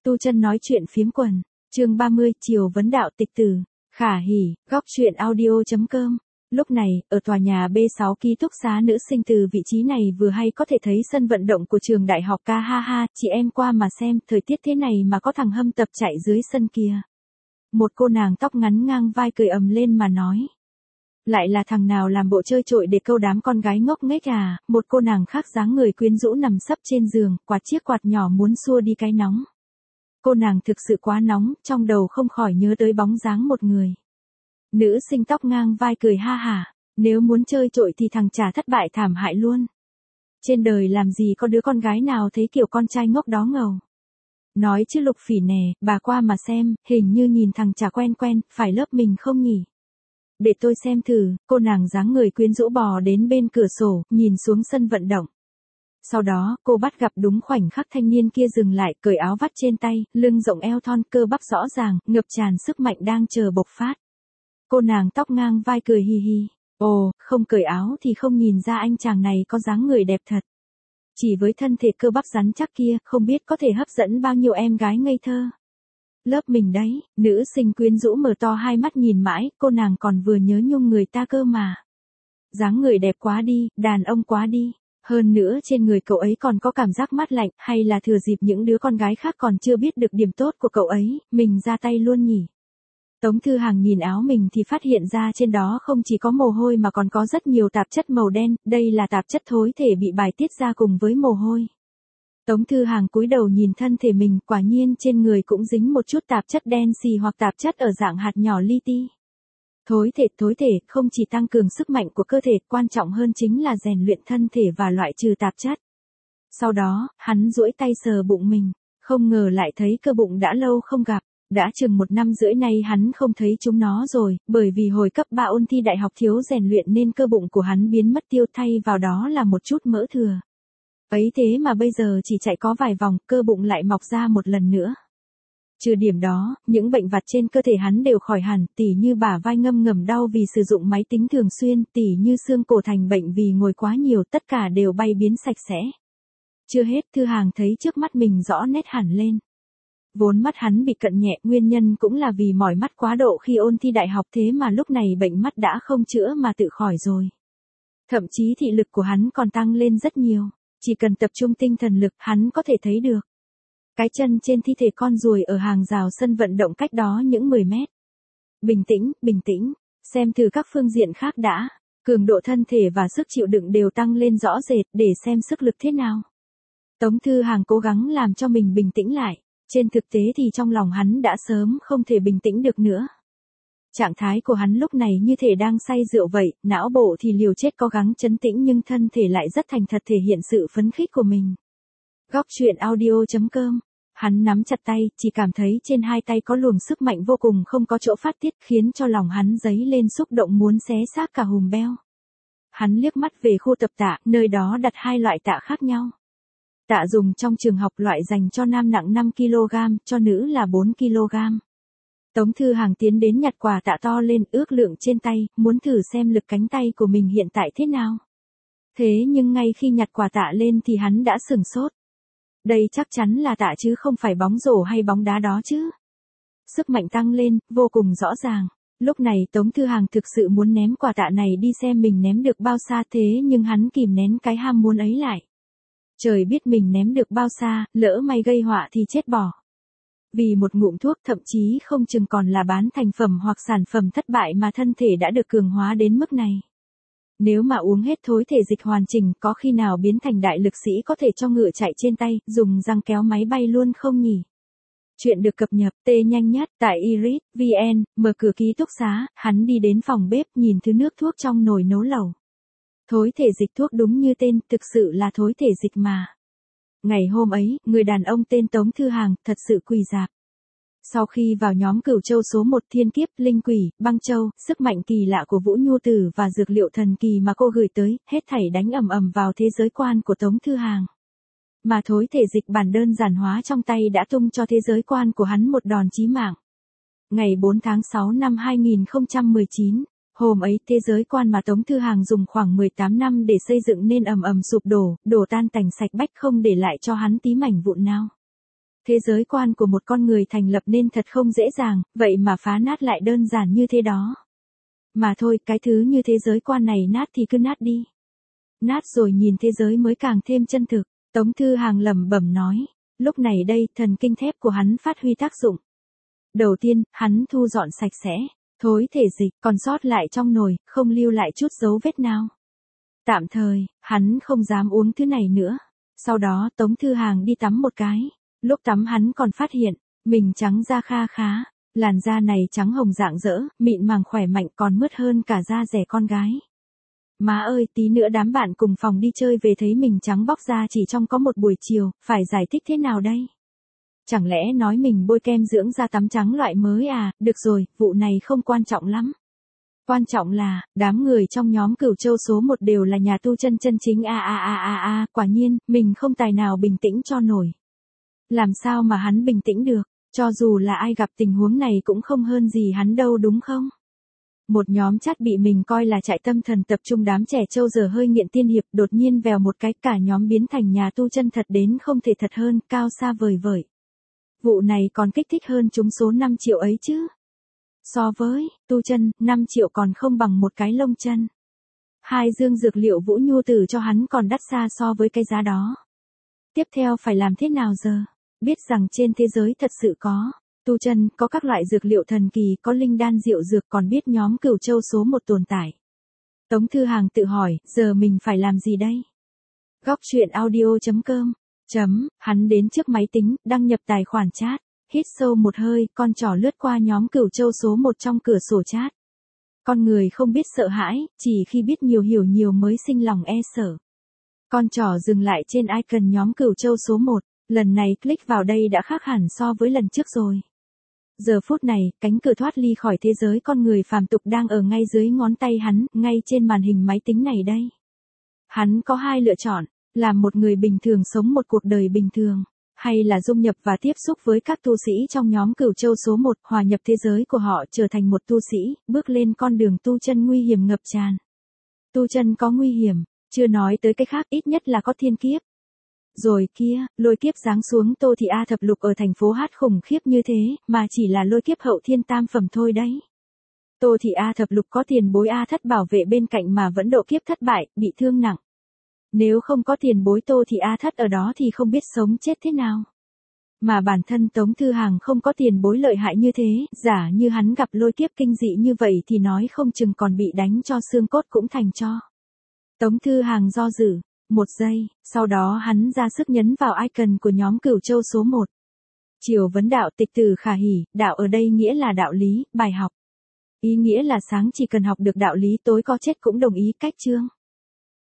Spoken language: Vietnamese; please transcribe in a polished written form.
Tu Chân nói chuyện phiếm quần, chương 30, chiều vấn đạo tịch tử, khả hỉ, góc truyện audio.com. Lúc này, ở tòa nhà B6 ký túc xá nữ sinh từ vị trí này vừa hay có thể thấy sân vận động của trường đại học ca ha ha, chị em qua mà xem, thời tiết thế này mà có thằng Hâm tập chạy dưới sân kia. Một cô nàng tóc ngắn ngang vai cười ầm lên mà nói. Lại là thằng nào làm bộ chơi trội để câu đám con gái ngốc nghếch à, một cô nàng khác dáng người quyến rũ nằm sấp trên giường, quạt chiếc quạt nhỏ muốn xua đi cái nóng. Cô nàng thực sự quá nóng, trong đầu không khỏi nhớ tới bóng dáng một người. Nữ sinh tóc ngang vai cười ha hả, nếu muốn chơi trội thì thằng chả thất bại thảm hại luôn. Trên đời làm gì có đứa con gái nào thấy kiểu con trai ngốc đó ngầu. Nói chứ Lục Phỉ nè, bà qua mà xem, hình như nhìn thằng chả quen quen, phải lớp mình không nhỉ? Để tôi xem thử, cô nàng dáng người quyến rũ bò đến bên cửa sổ, nhìn xuống sân vận động. Sau đó, cô bắt gặp đúng khoảnh khắc thanh niên kia dừng lại, cởi áo vắt trên tay, lưng rộng eo thon, cơ bắp rõ ràng, ngập tràn sức mạnh đang chờ bộc phát. Cô nàng tóc ngang vai cười hi hi. Ồ, không cởi áo thì không nhìn ra anh chàng này có dáng người đẹp thật. Chỉ với thân thể cơ bắp rắn chắc kia, không biết có thể hấp dẫn bao nhiêu em gái ngây thơ. Lớp mình đấy, nữ sinh quyến rũ mở to hai mắt nhìn mãi, cô nàng còn vừa nhớ nhung người ta cơ mà. Dáng người đẹp quá đi, đàn ông quá đi. Hơn nữa trên người cậu ấy còn có cảm giác mát lạnh, hay là thừa dịp những đứa con gái khác còn chưa biết được điểm tốt của cậu ấy, mình ra tay luôn nhỉ. Tống Thư Hàng nhìn áo mình thì phát hiện ra trên đó không chỉ có mồ hôi mà còn có rất nhiều tạp chất màu đen, đây là tạp chất thối thể bị bài tiết ra cùng với mồ hôi. Tống Thư Hàng cúi đầu nhìn thân thể mình, quả nhiên trên người cũng dính một chút tạp chất đen xì hoặc tạp chất ở dạng hạt nhỏ li ti. Thối thể không chỉ tăng cường sức mạnh của cơ thể, quan trọng hơn chính là rèn luyện thân thể và loại trừ tạp chất. Sau đó, hắn duỗi tay sờ bụng mình, không ngờ lại thấy cơ bụng đã lâu không gặp. Đã chừng 1 năm rưỡi nay hắn không thấy chúng nó rồi, bởi vì hồi cấp 3 ôn thi đại học thiếu rèn luyện nên cơ bụng của hắn biến mất tiêu, thay vào đó là một chút mỡ thừa. Ấy thế mà bây giờ chỉ chạy có vài vòng, cơ bụng lại mọc ra một lần nữa. Trừ điểm đó, những bệnh vặt trên cơ thể hắn đều khỏi hẳn, tỉ như bả vai ngâm ngầm đau vì sử dụng máy tính thường xuyên, tỉ như xương cổ thành bệnh vì ngồi quá nhiều, tất cả đều bay biến sạch sẽ. Chưa hết, Thư Hàng thấy trước mắt mình rõ nét hẳn lên. Vốn mắt hắn bị cận nhẹ, nguyên nhân cũng là vì mỏi mắt quá độ khi ôn thi đại học, thế mà lúc này bệnh mắt đã không chữa mà tự khỏi rồi. Thậm chí thị lực của hắn còn tăng lên rất nhiều, chỉ cần tập trung tinh thần lực hắn có thể thấy được. Cái chân trên thi thể con ruồi ở hàng rào sân vận động cách đó những 10 mét. Bình tĩnh, xem thử các phương diện khác đã, cường độ thân thể và sức chịu đựng đều tăng lên rõ rệt để xem sức lực thế nào. Tống Thư Hàng cố gắng làm cho mình bình tĩnh lại. Trên thực tế thì trong lòng hắn đã sớm không thể bình tĩnh được nữa. Trạng thái của hắn lúc này như thể đang say rượu vậy, não bộ thì liều chết cố gắng trấn tĩnh nhưng thân thể lại rất thành thật thể hiện sự phấn khích của mình. Góc truyện audio.com. Hắn nắm chặt tay, chỉ cảm thấy trên hai tay có luồng sức mạnh vô cùng không có chỗ phát tiết, khiến cho lòng hắn dấy lên xúc động muốn xé xác cả hùm beo. Hắn liếc mắt về khu tập tạ, nơi đó đặt 2 loại tạ khác nhau. Tạ dùng trong trường học, loại dành cho nam nặng 5 kg, cho nữ là 4 kg. Tống Thư Hàng tiến đến nhặt quả tạ to lên, ước lượng trên tay, muốn thử xem lực cánh tay của mình hiện tại thế nào. Thế nhưng ngay khi nhặt quả tạ lên thì hắn đã sửng sốt. Đây chắc chắn là tạ chứ không phải bóng rổ hay bóng đá đó chứ. Sức mạnh tăng lên, vô cùng rõ ràng. Lúc này Tống Thư Hàng thực sự muốn ném quả tạ này đi xem mình ném được bao xa, thế nhưng hắn kìm nén cái ham muốn ấy lại. Trời biết mình ném được bao xa, lỡ may gây họa thì chết bỏ. Vì một ngụm thuốc thậm chí không chừng còn là bán thành phẩm hoặc sản phẩm thất bại mà thân thể đã được cường hóa đến mức này. Nếu mà uống hết thối thể dịch hoàn chỉnh, có khi nào biến thành đại lực sĩ có thể cho ngựa chạy trên tay, dùng răng kéo máy bay luôn không nhỉ? Chuyện được cập nhật nhanh nhất tại Iris VN, mở cửa ký túc xá, hắn đi đến phòng bếp nhìn thứ nước thuốc trong nồi nấu lẩu. Thối thể dịch thuốc đúng như tên, thực sự là thối thể dịch mà. Ngày hôm ấy, người đàn ông tên Tống Thư Hàng thật sự quỳ rạp. Sau khi vào nhóm Cửu Châu số 1 thiên kiếp, linh quỷ, băng châu, sức mạnh kỳ lạ của Vũ Nhu Tử và dược liệu thần kỳ mà cô gửi tới, hết thảy đánh ầm ầm vào thế giới quan của Tống Thư Hàng. Mà thối thể dịch bản đơn giản hóa trong tay đã tung cho thế giới quan của hắn một đòn chí mạng. Ngày 4 tháng 6 năm 2019. Hôm ấy, thế giới quan mà Tống Thư Hàng dùng khoảng 18 năm để xây dựng nên ầm ầm sụp đổ, đổ tan tành sạch bách, không để lại cho hắn tí mảnh vụn nào. Thế giới quan của một con người thành lập nên thật không dễ dàng, vậy mà phá nát lại đơn giản như thế đó. Mà thôi, cái thứ như thế giới quan này nát thì cứ nát đi. Nát rồi nhìn thế giới mới càng thêm chân thực, Tống Thư Hàng lẩm bẩm nói. Lúc này đây, thần kinh thép của hắn phát huy tác dụng. Đầu tiên, hắn thu dọn sạch sẽ, thối thể dịch, còn sót lại trong nồi, không lưu lại chút dấu vết nào. Tạm thời, hắn không dám uống thứ này nữa. Sau đó Tống Thư Hàng đi tắm một cái. Lúc tắm hắn còn phát hiện, mình trắng da kha khá. Làn da này trắng hồng rạng rỡ, mịn màng khỏe mạnh còn mướt hơn cả da rẻ con gái. Má ơi, tí nữa đám bạn cùng phòng đi chơi về thấy mình trắng bóc da chỉ trong có một buổi chiều, phải giải thích thế nào đây? Chẳng lẽ nói mình bôi kem dưỡng da tắm trắng loại mới à? Được rồi, vụ này không quan trọng lắm. Quan trọng là, đám người trong nhóm Cửu Châu số 1 đều là nhà tu chân chân chính quả nhiên, mình không tài nào bình tĩnh cho nổi. Làm sao mà hắn bình tĩnh được, cho dù là ai gặp tình huống này cũng không hơn gì hắn đâu đúng không? Một nhóm chat bị mình coi là trại tâm thần tập trung đám trẻ trâu giờ hơi nghiện tiên hiệp đột nhiên vèo một cái cả nhóm biến thành nhà tu chân thật đến không thể thật hơn, cao xa vời vợi. Vụ này còn kích thích hơn chúng số 5 triệu ấy chứ. So với, tu chân, 5 triệu còn không bằng một cái lông chân. 2 dương dược liệu Vũ Nhu Tử cho hắn còn đắt xa so với cái giá đó. Tiếp theo phải làm thế nào giờ? Biết rằng trên thế giới thật sự có tu chân, có các loại dược liệu thần kỳ, có linh đan diệu dược, còn biết nhóm Cửu Châu số 1 tồn tại. Tống Thư Hàng tự hỏi, giờ mình phải làm gì đây? Góc truyện audio.com. Hắn đến trước máy tính, đăng nhập tài khoản chat, hít sâu một hơi, con trỏ lướt qua nhóm Cửu Châu số 1 trong cửa sổ chat. Con người không biết sợ hãi, chỉ khi biết nhiều hiểu nhiều mới sinh lòng e sợ. Con trỏ dừng lại trên icon nhóm Cửu Châu số 1, lần này click vào đây đã khác hẳn so với lần trước rồi. Giờ phút này, cánh cửa thoát ly khỏi thế giới con người phàm tục đang ở ngay dưới ngón tay hắn, ngay trên màn hình máy tính này đây. Hắn có 2 lựa chọn, làm một người bình thường sống một cuộc đời bình thường, hay là dung nhập và tiếp xúc với các tu sĩ trong nhóm Cửu Châu số 1, hòa nhập thế giới của họ trở thành một tu sĩ, bước lên con đường tu chân nguy hiểm ngập tràn. Tu chân có nguy hiểm, chưa nói tới cái khác, ít nhất là có thiên kiếp. Rồi kia, lôi kiếp giáng xuống Tô Thị A thập lục ở thành phố Hát khủng khiếp như thế, mà chỉ là lôi kiếp hậu thiên tam phẩm thôi đấy. Tô Thị A thập lục có tiền bối A thất bảo vệ bên cạnh mà vẫn độ kiếp thất bại, bị thương nặng. Nếu không có tiền bối Tô Thị A thất ở đó thì không biết sống chết thế nào. Mà bản thân Tống Thư Hàng không có tiền bối lợi hại như thế, giả như hắn gặp lôi kiếp kinh dị như vậy thì nói không chừng còn bị đánh cho xương cốt cũng thành tro. Tống Thư Hàng do dự. 1 giây, sau đó hắn ra sức nhấn vào icon của nhóm Cửu Châu số 1. Triều vấn đạo tịch tử khả hỉ, đạo ở đây nghĩa là đạo lý, bài học. Ý nghĩa là sáng chỉ cần học được đạo lý tối có chết cũng đồng ý, cách chương.